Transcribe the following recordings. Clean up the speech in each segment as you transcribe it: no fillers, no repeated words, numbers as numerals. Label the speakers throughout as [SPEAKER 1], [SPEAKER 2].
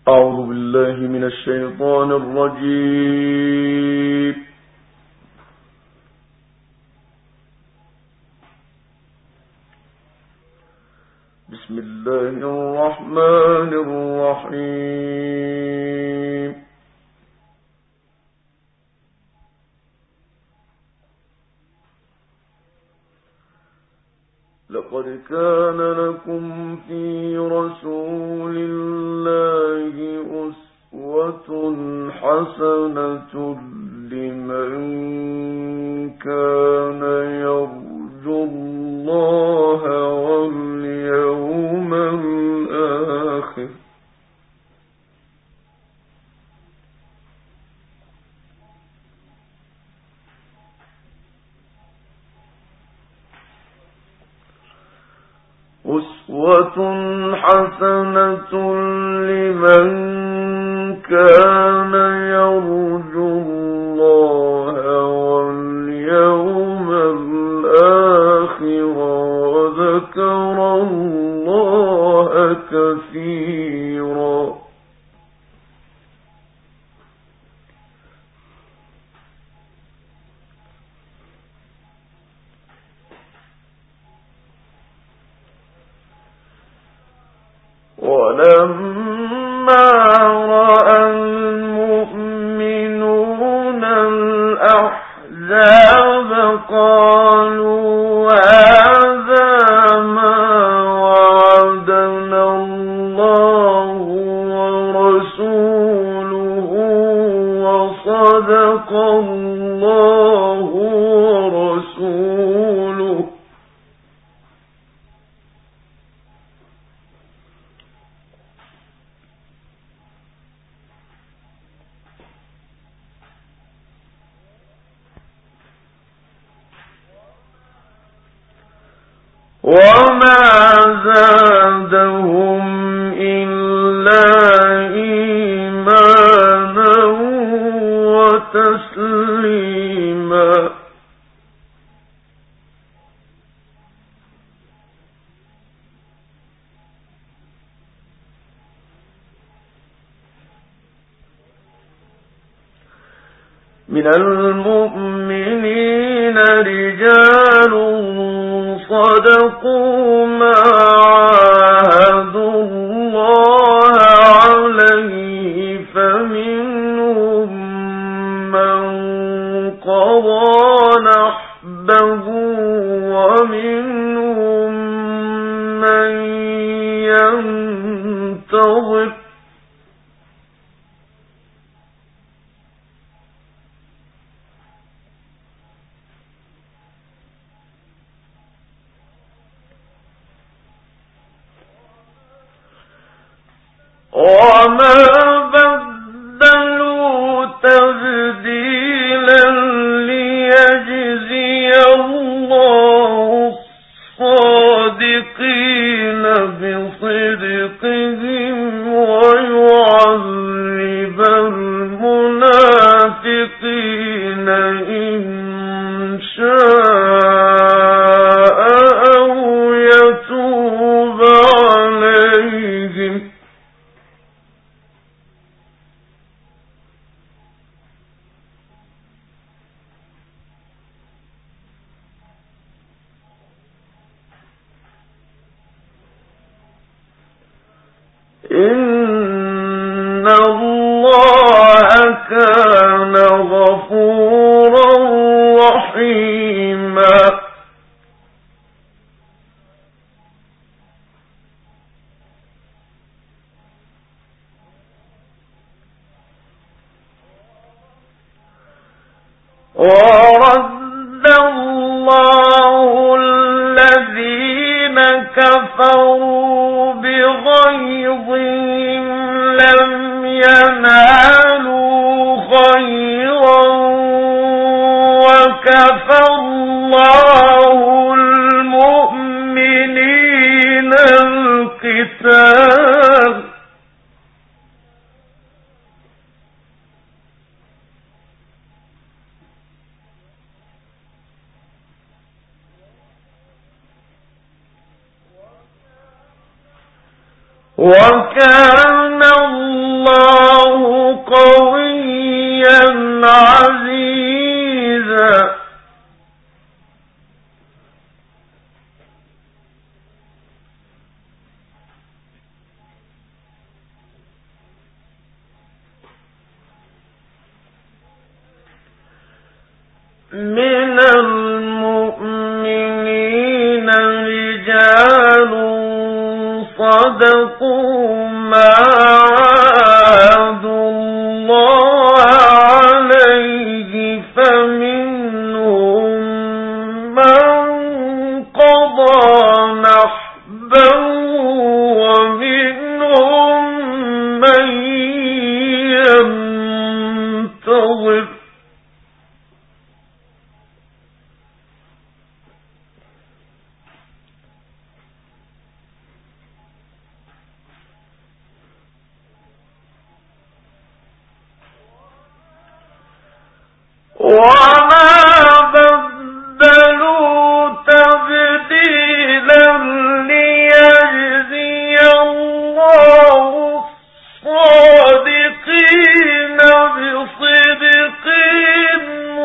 [SPEAKER 1] أعوذ بالله من الشيطان الرجيم. بسم الله الرحمن الرحيم. لقد كان لكم في رسول الله أسوة حسنة لمن كان يرجو الله واليوم الآخر أسوة حسنة لمن كان يرجو الله واليوم الآخر وذكر الله كثيرا. ولما رأى المؤمنون الأحزاب قالوا هذا ما وعدنا الله ورسوله وصدق الله ورسوله وما زادهم إلا إيمانا وتسليما. من المؤمنين رجال صدقوا ما عاهدوا الله عليه فمنهم من قضى نحبه ومنهم من ينتظر وما بدلوا تبديلا ليجزي الله الصادقين بصدقهم ويعذب المنافقين إن شاء أو يتوب عليهم إن الله كان غفورا رحيما. ورد الله الذين كفروا بغيظهم لم ينالوا خيرا وكفى الله المؤمنين القتال وكان الله من المؤمنين رجال صدقوا ما عاهدوا الله عليه فمنهم من قضى نحبه ومنهم من ينتظر وما بدلوا تبديلا ليجزي الله الصادقين بصدقهم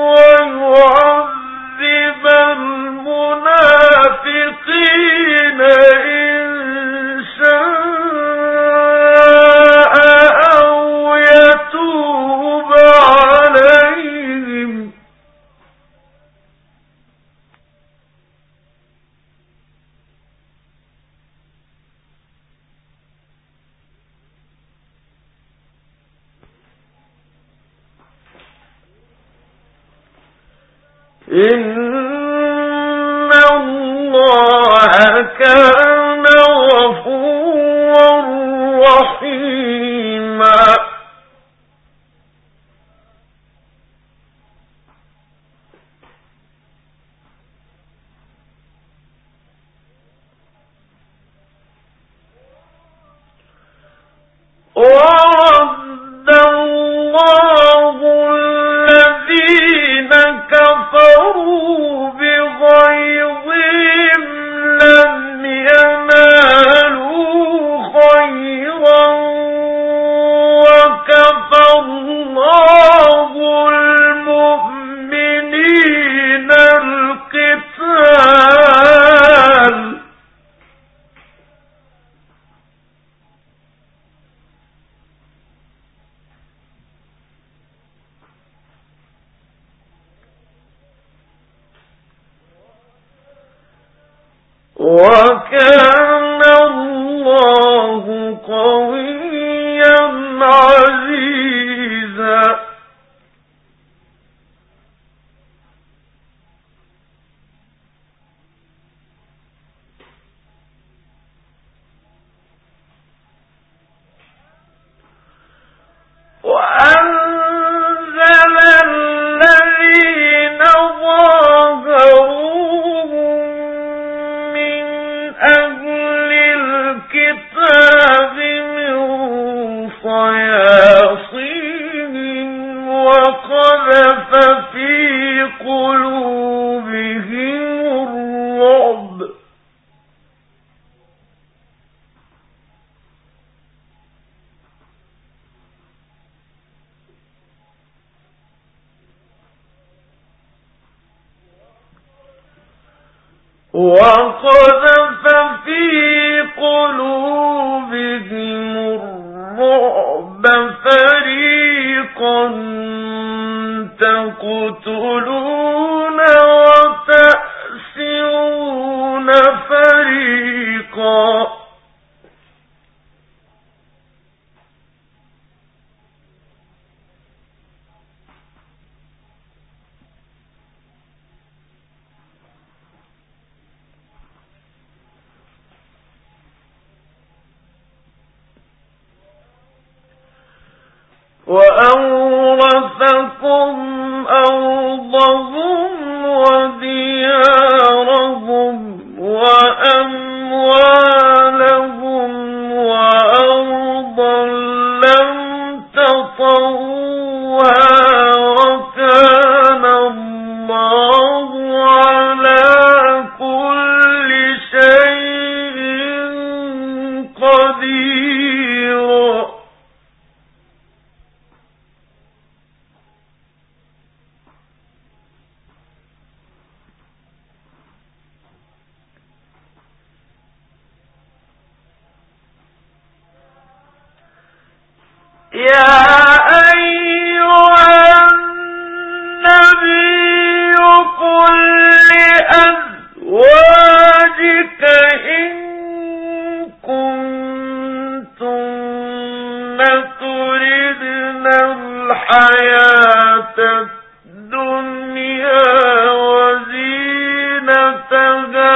[SPEAKER 1] ويعذب المنافقين إن شاء أو يتوب عليهم إن الله كان غفورا رحيما ورد الله الذين كفروا بغيظهم لم ينالوا خيرا وكفى الله المؤمنين القتال وكان الله قويا عزيزا وأنزل الذين ظاهروهم من أهل الكتاب من صياصيهم وقذف في قلوبهم الرعب فريقا تقتلون وتأسرون فريقا وأورثكم أرضهم وديارهم وأموالهم وأرضا لم تطئوها وكان الله على كل شيء قدير يا أيها النبي لأزواجك إن كنتن تردن الحياة الدنيا وزينتها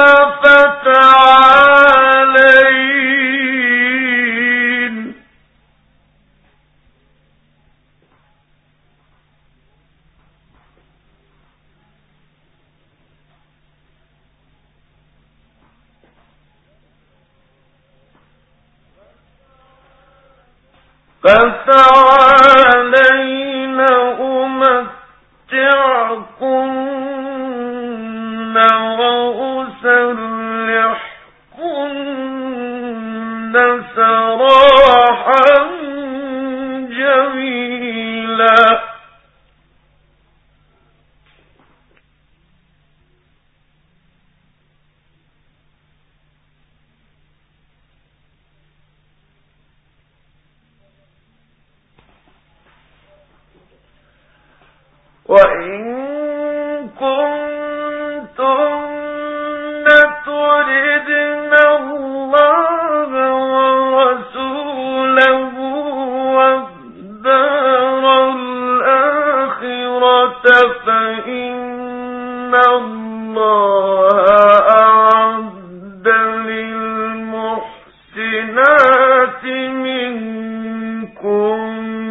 [SPEAKER 1] فتعالين. فتعالين أمتعكن وأسرحكن سراحا جميلا. وإن كنتن تردن الله ورسوله والدار الآخرة فإن الله أعد للمحسنات منكم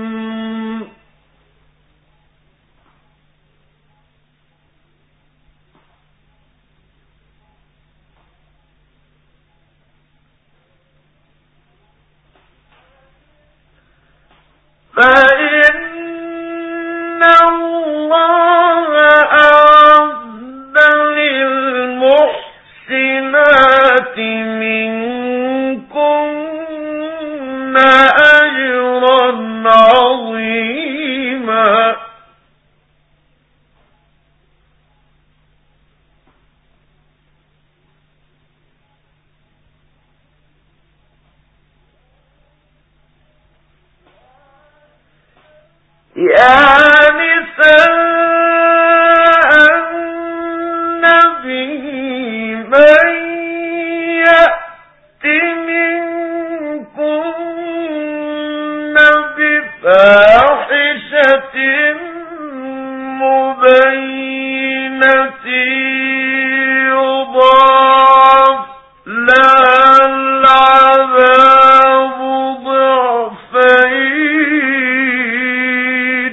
[SPEAKER 1] فإن الله أعد للمحسنات منكن أجرا عظيما. يا نساء النبي من يأت منكن بفاحشة مبينة يضاعف لها العذاب ضعفين.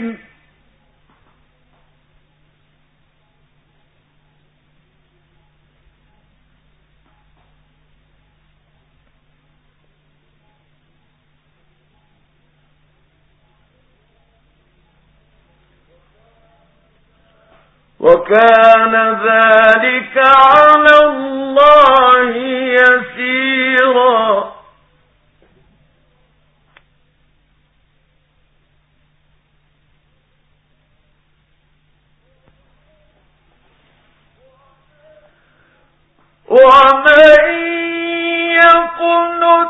[SPEAKER 1] وكان ذلك على الله يسيرا. ومن يقنت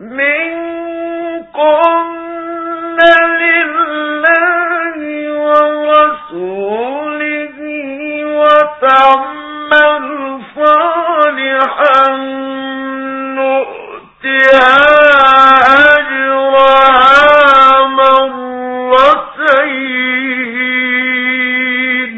[SPEAKER 1] منكن لله ورسوله وتعمل صالحا نؤتها أجرها مرتين.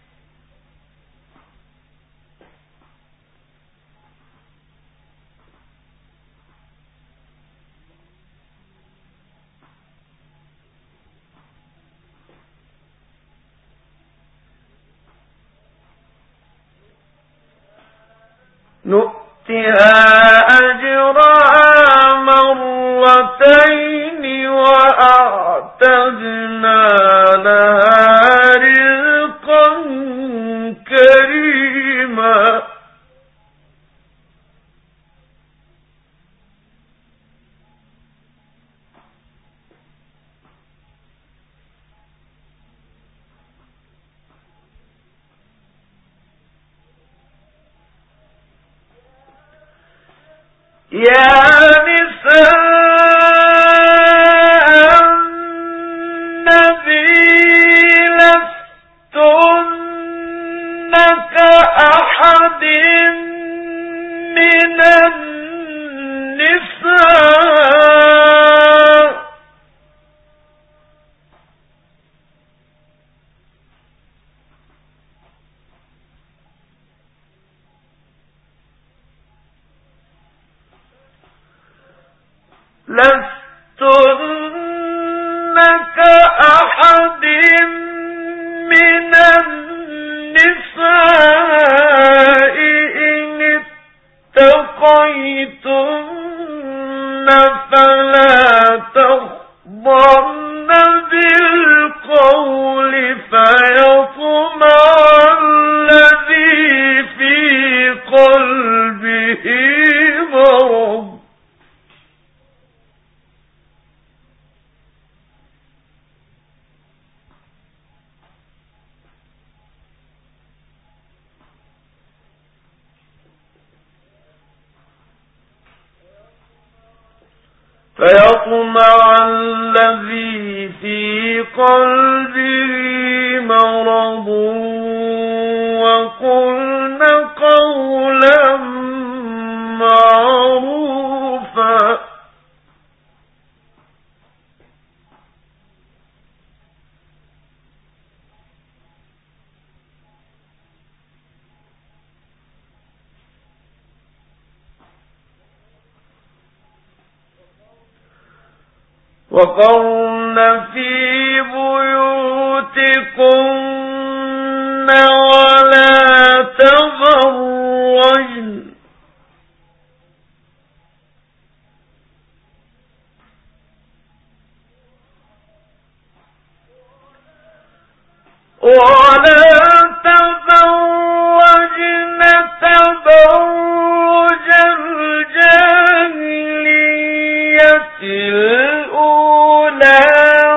[SPEAKER 1] نؤتها أجرها مرتين وأعتدنا لها رزقا كريما. يا نساء النبي لستن النساء إن اتقيتن فلا تخضعن بالقول فيطمع الذي في قلبه مرض وقلن قولا معروفا وقرن في بيوتكن ولا تبرجن تبرج الجاهلية الأولى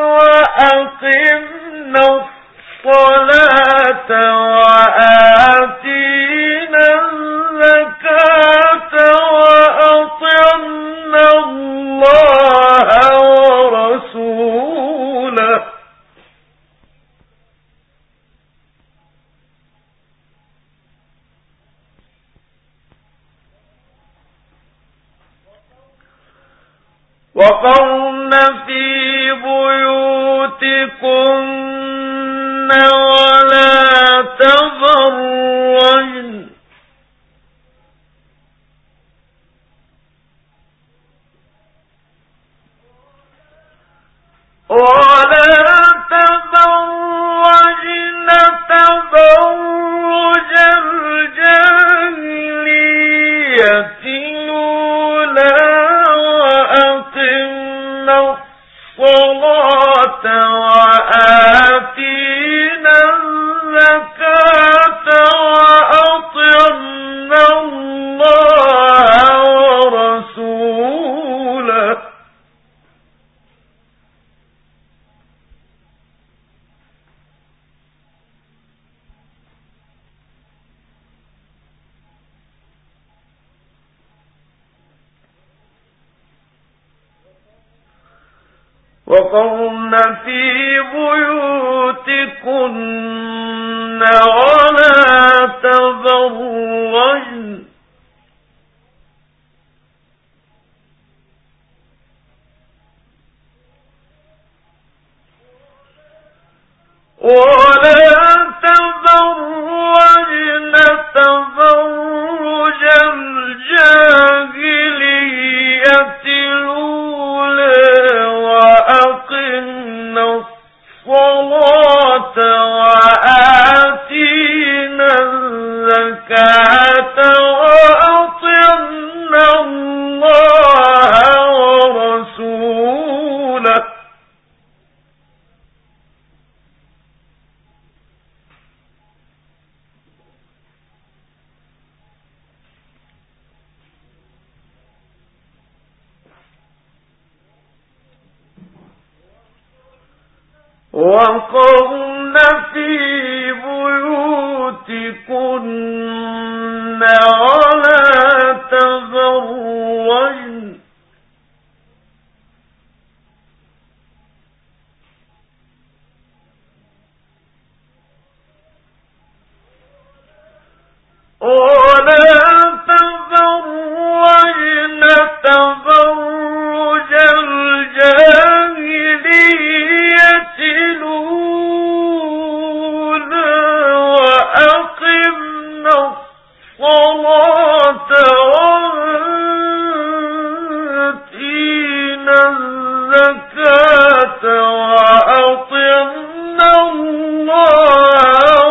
[SPEAKER 1] وأقمنا الصلاة وآتينا الزكاة وأطعنا الله ورسوله وقرن في بيوتكن ولا تبرجن تبرج الجاهلية الأولى وأقمنا الصلاة وآتينا الزكاة وأطعنا الله ورسوله وقرن في بيوتكن ولا تبرجن تبرج الجاهلية الأولى وأقمنا الصلاة وآتينا الزكاة وأطعنا الله ورسوله وقرن في بيوتكن ولا تبرجن تبرج الجاهلية الأولى وأقمنا الصلاة وآتينا الزكاة وأطعنا الله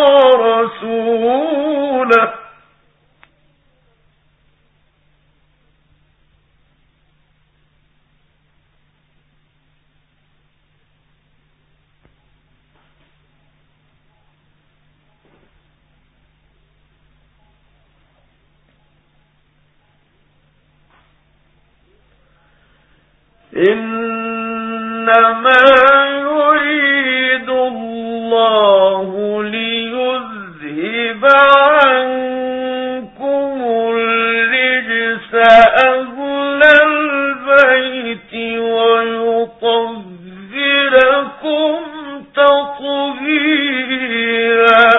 [SPEAKER 1] إنما يريد الله ليذهب عنكم الرجس أهل البيت ويطهركم تطهيرا.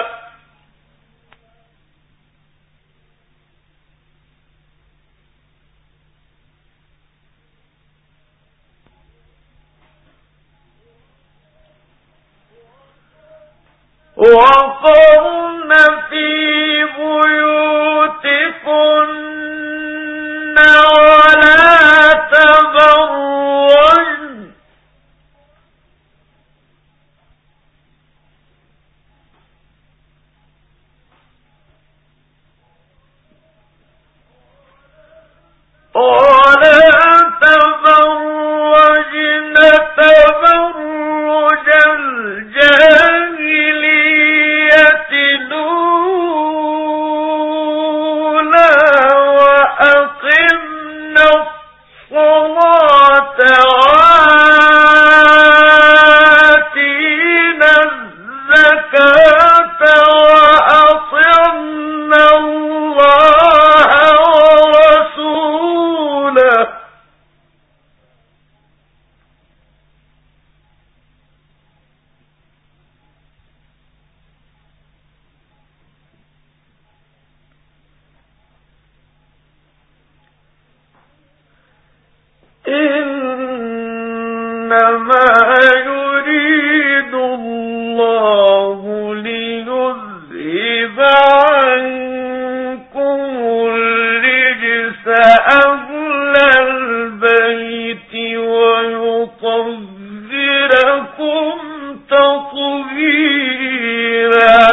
[SPEAKER 1] وقرن في بيوتكن ولا تبرجن تبرج الجاهلية الأولى وأقمنا الصلاة وآتينا الزكاة وأطعنا الله ورسوله إنما يريد الله ليذهب عنكم الرجس أهل البيت ويطهركم تطهيرا.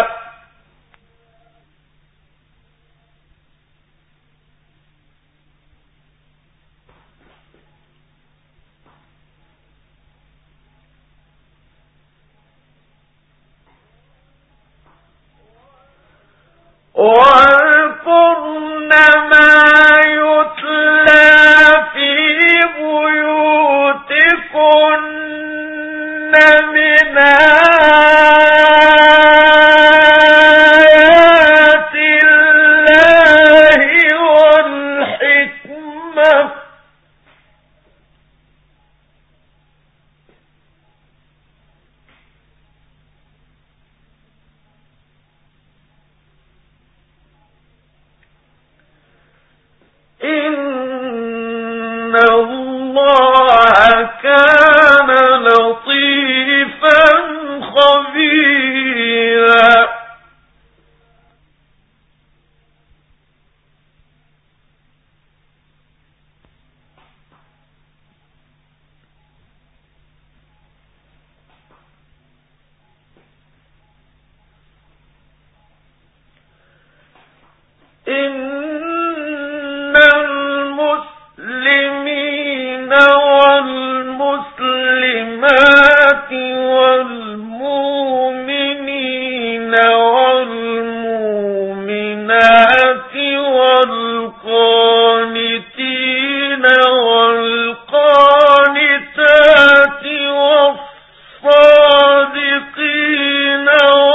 [SPEAKER 1] واذكرن ما يتلى في بيوتكن من آيات الله والحكمة إن الله كان لطيفا خبيرا. إن المسلمين والمسلمات والمؤمنين والمؤمنات والقانتين والقانتات والصادقين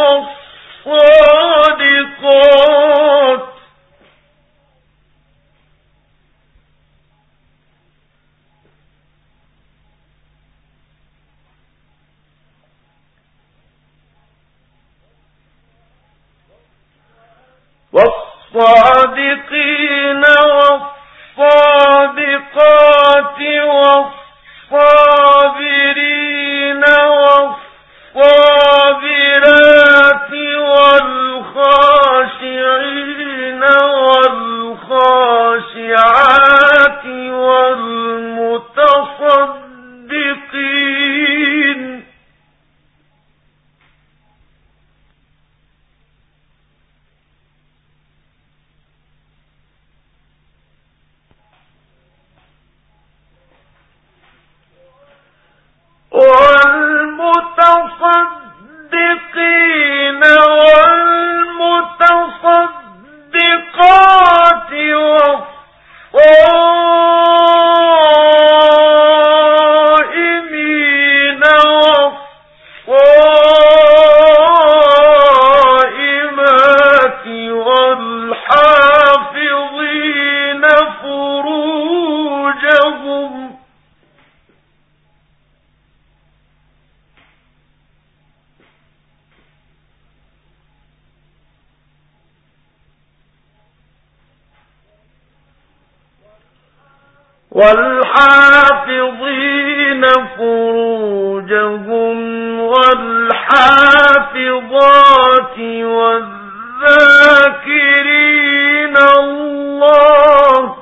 [SPEAKER 1] والصادقات والصادقات والصابرين والصابرات والخاشعين والخاشعات والمتصدقين والحافظين فروجهم والحافظات والذاكرين الله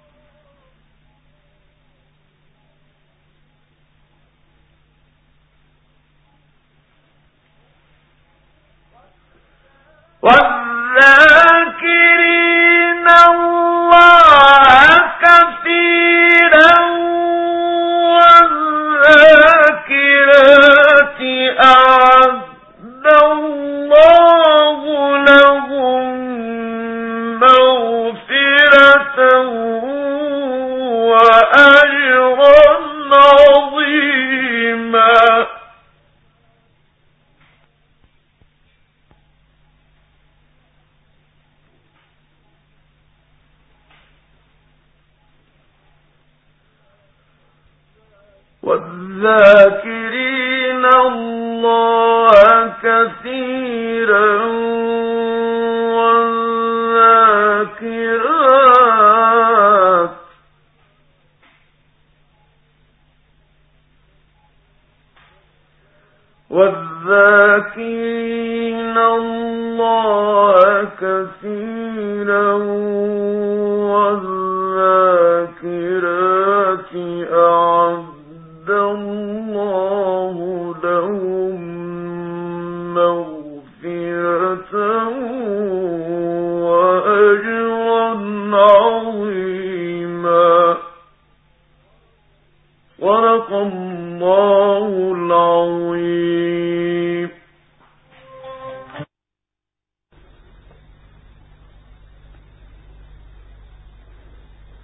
[SPEAKER 1] كثيرا والذاكرات أعد الله لهم مغفرة وأجرا عظيما والذاكرين الله كثيرا والذاكرات الله كثيرا والذاكرات أعد الله لهم مغفرة وأجرا عظيما صدق الله العظيم.